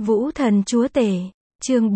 Vũ thần chúa tể, chương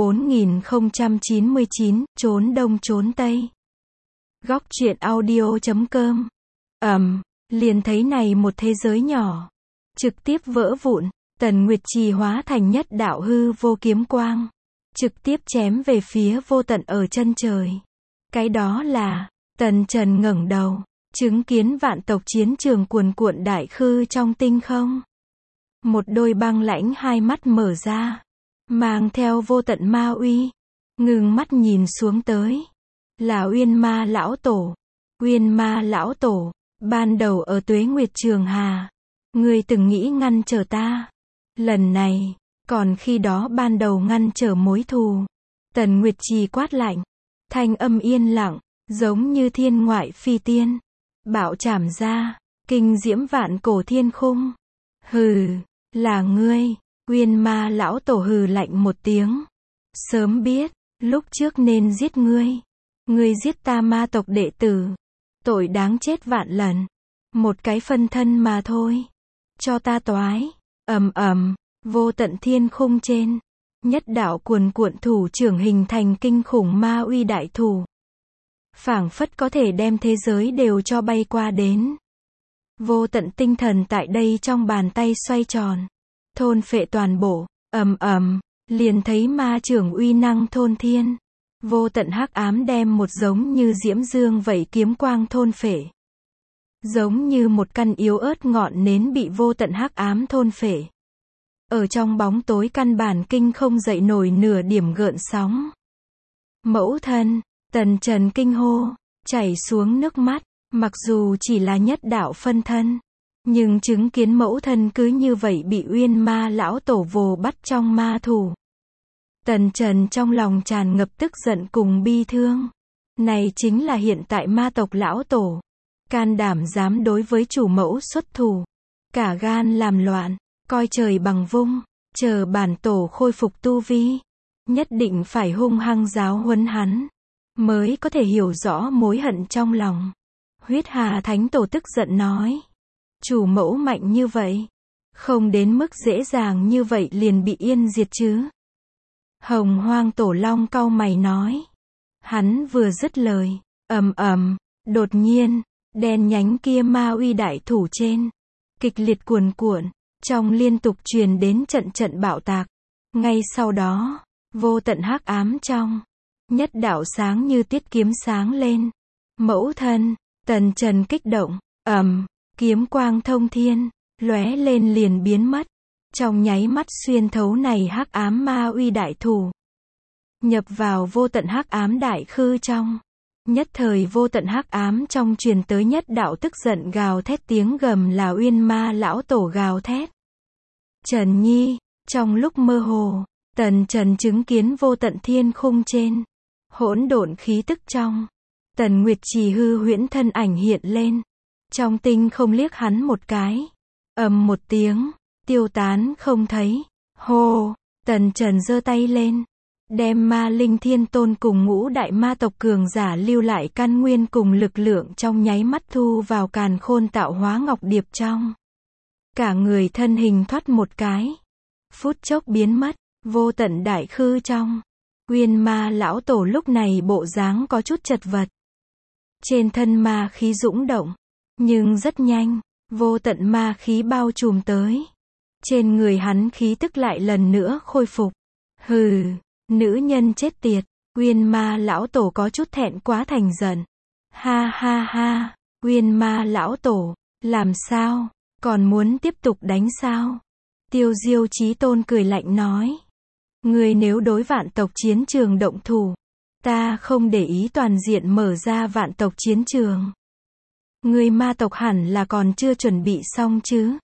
4099, trốn đông trốn tây. Góc truyện audio.com. Liền thấy này một thế giới nhỏ, trực tiếp vỡ vụn, Tần Nguyệt Trì hóa thành nhất đạo hư vô kiếm quang, trực tiếp chém về phía vô tận ở chân trời. Cái đó là, Tần Trần ngẩng đầu, chứng kiến vạn tộc chiến trường cuồn cuộn đại khư trong tinh không. Một đôi băng lãnh hai mắt mở ra, mang theo vô tận ma uy, ngừng mắt nhìn xuống tới. Là Uyên Ma lão tổ. Uyên Ma lão tổ, ban đầu ở Tuế Nguyệt Trường Hà, ngươi từng nghĩ ngăn trở ta. Lần này, còn khi đó ban đầu ngăn trở mối thù. Tần Nguyệt Trì quát lạnh, thanh âm yên lặng, giống như thiên ngoại phi tiên. Bạo chảm ra, kinh diễm vạn cổ thiên khung. Hừ, là ngươi. Uyên Ma lão tổ hừ lạnh một tiếng. Sớm biết, lúc trước nên giết ngươi. Ngươi giết ta ma tộc đệ tử. Tội đáng chết vạn lần. Một cái phân thân mà thôi. Cho ta toái. Vô tận thiên khung trên. Nhất đạo cuồn cuộn thủ trưởng hình thành kinh khủng ma uy đại thủ. Phảng phất có thể đem thế giới đều cho bay qua đến. Vô tận tinh thần tại đây trong bàn tay xoay tròn. Thôn phệ toàn bộ. Liền thấy ma trưởng uy năng thôn thiên. Vô tận hắc ám đem một giống như diễm dương vậy kiếm quang thôn phệ. Giống như một căn yếu ớt ngọn nến bị vô tận hắc ám thôn phệ. Ở trong bóng tối căn bản kinh không dậy nổi nửa điểm gợn sóng. Mẫu thân, Tần Trần kinh hô, chảy xuống nước mắt, mặc dù chỉ là nhất đạo phân thân. Nhưng chứng kiến mẫu thân cứ như vậy bị Uyên Ma lão tổ vồ bắt trong ma thủ. Tần Trần trong lòng tràn ngập tức giận cùng bi thương. Này chính là hiện tại ma tộc lão tổ. Can đảm dám đối với chủ mẫu xuất thủ. Cả gan làm loạn, coi trời bằng vung, chờ bản tổ khôi phục tu vi. Nhất định phải hung hăng giáo huấn hắn, mới có thể hiểu rõ mối hận trong lòng. Huyết Hà Thánh Tổ tức giận nói. Chủ mẫu mạnh như vậy, không đến mức dễ dàng như vậy liền bị yên diệt chứ. Hồng Hoang Tổ Long cau mày nói. Hắn vừa dứt lời, đột nhiên, đen nhánh kia ma uy đại thủ trên, kịch liệt cuồn cuộn, trong liên tục truyền đến trận trận bạo tạc. Ngay sau đó, vô tận hắc ám trong, nhất đạo sáng như tiết kiếm sáng lên. Mẫu thân, Tần Trần kích động, kiếm quang thông thiên, lóe lên liền biến mất. Trong nháy mắt xuyên thấu này hắc ám ma uy đại thủ, nhập vào vô tận hắc ám đại khư trong. Nhất thời vô tận hắc ám trong truyền tới nhất đạo tức giận gào thét, tiếng gầm là Uyên Ma lão tổ gào thét. Trần Nhi, trong lúc mơ hồ, Tần Trần chứng kiến vô tận thiên khung trên, hỗn độn khí tức trong, Tần Nguyệt Trì hư huyễn thân ảnh hiện lên. Trong tinh không liếc hắn một cái, một tiếng, tiêu tán không thấy. Hô, Tần Trần giơ tay lên, đem Ma Linh Thiên Tôn cùng ngũ đại ma tộc cường giả lưu lại căn nguyên cùng lực lượng trong nháy mắt thu vào càn khôn tạo hóa ngọc điệp trong. Cả người thân hình thoát một cái, phút chốc biến mất, vô tận đại khư trong. Uyên Ma lão tổ lúc này bộ dáng có chút chật vật. Trên thân ma khí dũng động, nhưng rất nhanh, vô tận ma khí bao trùm tới. Trên người hắn khí tức lại lần nữa khôi phục. Hừ, nữ nhân chết tiệt. Uyên Ma lão tổ có chút thẹn quá thành giận. Ha ha ha, Uyên Ma lão tổ, làm sao, còn muốn tiếp tục đánh sao? Tiêu Diêu Chí Tôn cười lạnh nói. Ngươi nếu đối vạn tộc chiến trường động thủ, ta không để ý toàn diện mở ra vạn tộc chiến trường. Ngươi ma tộc hẳn là còn chưa chuẩn bị xong chứ?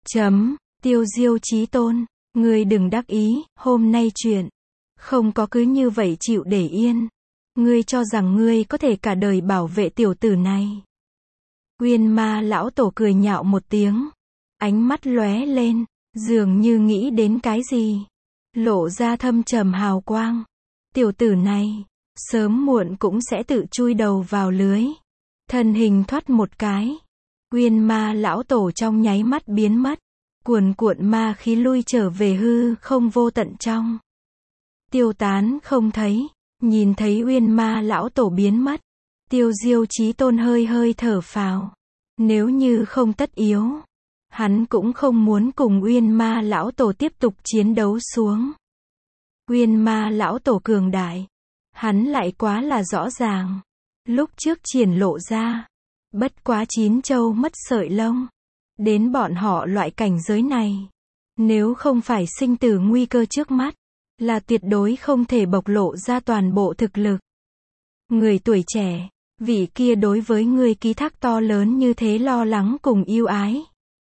Tiêu Diêu Chí Tôn, ngươi đừng đắc ý, hôm nay chuyện không có cứ như vậy chịu để yên. Ngươi cho rằng ngươi có thể cả đời bảo vệ tiểu tử này? Uyên Ma lão tổ cười nhạo một tiếng, ánh mắt lóe lên, dường như nghĩ đến cái gì, lộ ra thâm trầm hào quang. Tiểu tử này, sớm muộn cũng sẽ tự chui đầu vào lưới. Thân hình thoát một cái, Uyên Ma lão tổ trong nháy mắt biến mất. cuồn cuộn ma khí lui trở về hư không vô tận trong. Tiêu tán không thấy, nhìn thấy Uyên Ma lão tổ biến mất. Tiêu Diêu Chí Tôn hơi hơi thở phào. Nếu như không tất yếu, hắn cũng không muốn cùng Uyên Ma lão tổ tiếp tục chiến đấu xuống. Uyên Ma lão tổ cường đại, hắn lại quá là rõ ràng. Lúc trước triển lộ ra, bất quá 9 châu mất sợi lông. Đến bọn họ loại cảnh giới này, nếu không phải sinh tử nguy cơ trước mắt, là tuyệt đối không thể bộc lộ ra toàn bộ thực lực. Người tuổi trẻ, vị kia đối với ngươi ký thác to lớn như thế lo lắng cùng yêu ái.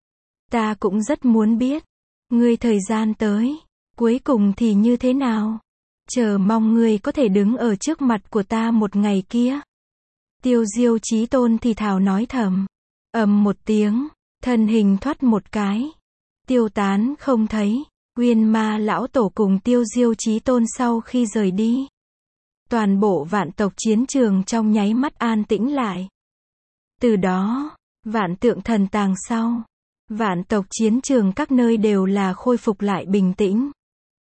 Ta cũng rất muốn biết, ngươi thời gian tới, cuối cùng thì như thế nào? Chờ mong ngươi có thể đứng ở trước mặt của ta một ngày kia. Tiêu Diêu Chí Tôn thì thào nói thầm. Ầm một tiếng, thân hình thoát một cái. Tiêu tán không thấy. Uyên Ma lão tổ cùng Tiêu Diêu Chí Tôn sau khi rời đi, toàn bộ vạn tộc chiến trường trong nháy mắt an tĩnh lại. Từ đó, vạn tượng thần tàng sau, vạn tộc chiến trường các nơi đều là khôi phục lại bình tĩnh.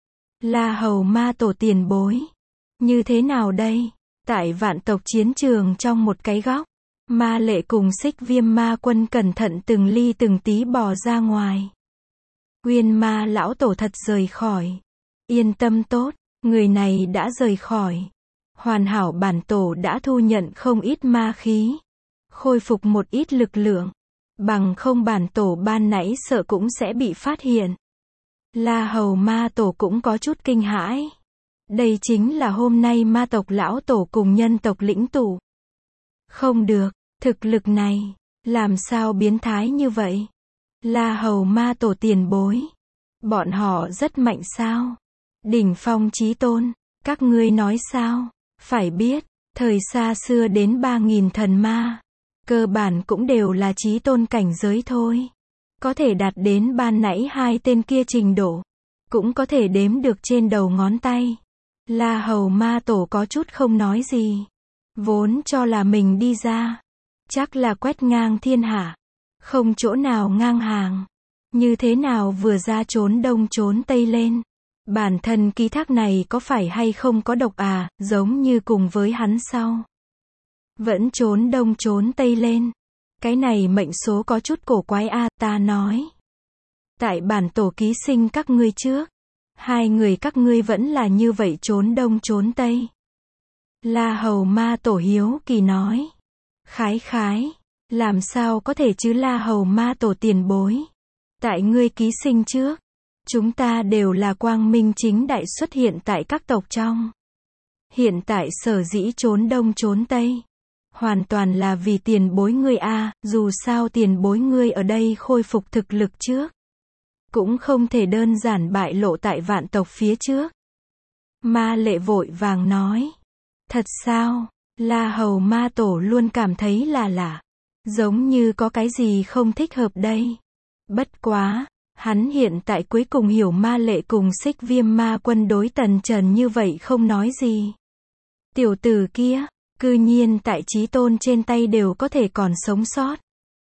La Hầu Ma tổ tiền bối, như thế nào đây? Tại vạn tộc chiến trường trong một cái góc, Ma Lệ cùng Xích Viêm Ma Quân cẩn thận từng ly từng tí bò ra ngoài. Uyên Ma lão tổ thật rời khỏi. Yên tâm tốt, người này đã rời khỏi. Hoàn hảo bản tổ đã thu nhận không ít ma khí, khôi phục một ít lực lượng. Bằng không bản tổ ban nãy sợ cũng sẽ bị phát hiện. La Hầu Ma tổ cũng có chút kinh hãi. Đây chính là hôm nay ma tộc lão tổ cùng nhân tộc lĩnh tụ. Không được, thực lực này, làm sao biến thái như vậy? La Hầu Ma tổ tiền bối, bọn họ rất mạnh sao? Đỉnh phong chí tôn, các ngươi nói sao? Phải biết, thời xa xưa đến 3.000 thần ma, cơ bản cũng đều là chí tôn cảnh giới thôi. Có thể đạt đến ban nãy hai tên kia trình độ, cũng có thể đếm được trên đầu ngón tay. La Hầu Ma tổ có chút không nói gì. Vốn cho là mình đi ra, chắc là quét ngang thiên hạ, không chỗ nào ngang hàng. Như thế nào vừa ra trốn đông trốn tây lên. Bản thân ký thác này có phải hay không có độc à, giống như cùng với hắn sau. Vẫn trốn đông trốn tây lên. Cái này mệnh số có chút cổ quái a, ta nói. Tại bản tổ ký sinh các ngươi trước, hai người các ngươi vẫn là như vậy trốn đông trốn tây. La Hầu Ma tổ hiếu kỳ nói. Khái khái, làm sao có thể chứ La Hầu Ma tổ tiền bối. Tại ngươi ký sinh trước, chúng ta đều là quang minh chính đại xuất hiện tại các tộc trong. Hiện tại sở dĩ trốn đông trốn tây, hoàn toàn là vì tiền bối ngươi a, dù sao tiền bối ngươi ở đây khôi phục thực lực trước, cũng không thể đơn giản bại lộ tại vạn tộc phía trước. Ma Lệ vội vàng nói. Thật sao? La Hầu Ma tổ luôn cảm thấy là lạ, giống như có cái gì không thích hợp đây. Bất quá, hắn hiện tại cuối cùng hiểu Ma Lệ cùng Xích Viêm Ma Quân đối Tần Trần như vậy không nói gì. Tiểu tử kia, cư nhiên tại chí tôn trên tay đều có thể còn sống sót.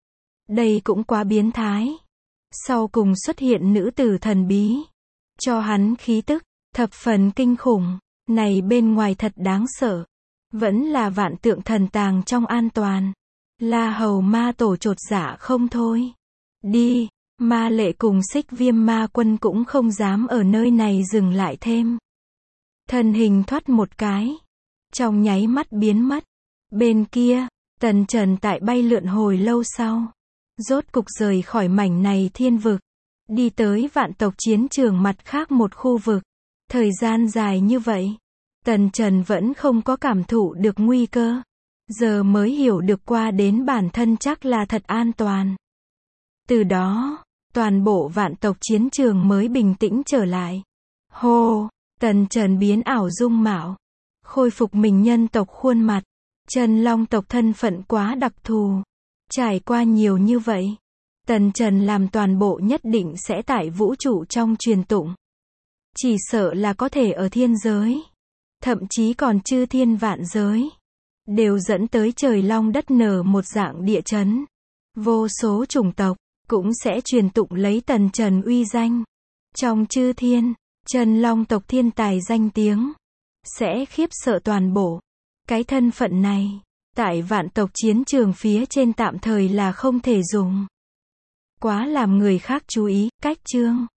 Đây cũng quá biến thái. Sau cùng xuất hiện nữ tử thần bí, cho hắn khí tức, thập phần kinh khủng. Này bên ngoài thật đáng sợ. Vẫn là vạn tượng thần tàng trong an toàn. La Hầu Ma tổ chột dạ không thôi. Đi, Ma Lệ cùng Xích Viêm Ma Quân cũng không dám ở nơi này dừng lại thêm. Thân hình thoát một cái, trong nháy mắt biến mất. Bên kia, Tần Trần tại bay lượn hồi lâu sau, rốt cục rời khỏi mảnh này thiên vực, đi tới vạn tộc chiến trường mặt khác một khu vực. Thời gian dài như vậy, Tần Trần vẫn không có cảm thụ được nguy cơ. Giờ mới hiểu được qua đến bản thân chắc là thật an toàn. Từ đó, toàn bộ vạn tộc chiến trường mới bình tĩnh trở lại. Hô, Tần Trần biến ảo dung mạo, khôi phục mình nhân tộc khuôn mặt. Chân long tộc thân phận quá đặc thù. Trải qua nhiều như vậy, Tần Trần làm toàn bộ nhất định sẽ tại vũ trụ trong truyền tụng. Chỉ sợ là có thể ở thiên giới, thậm chí còn chư thiên vạn giới, đều dẫn tới trời long đất nở một dạng địa chấn. Vô số chủng tộc, cũng sẽ truyền tụng lấy Tần Trần uy danh. Trong chư thiên, Trần Long tộc thiên tài danh tiếng, sẽ khiếp sợ toàn bộ. Cái thân phận này, tại vạn tộc chiến trường phía trên tạm thời là không thể dùng. Quá làm người khác chú ý, cách chương.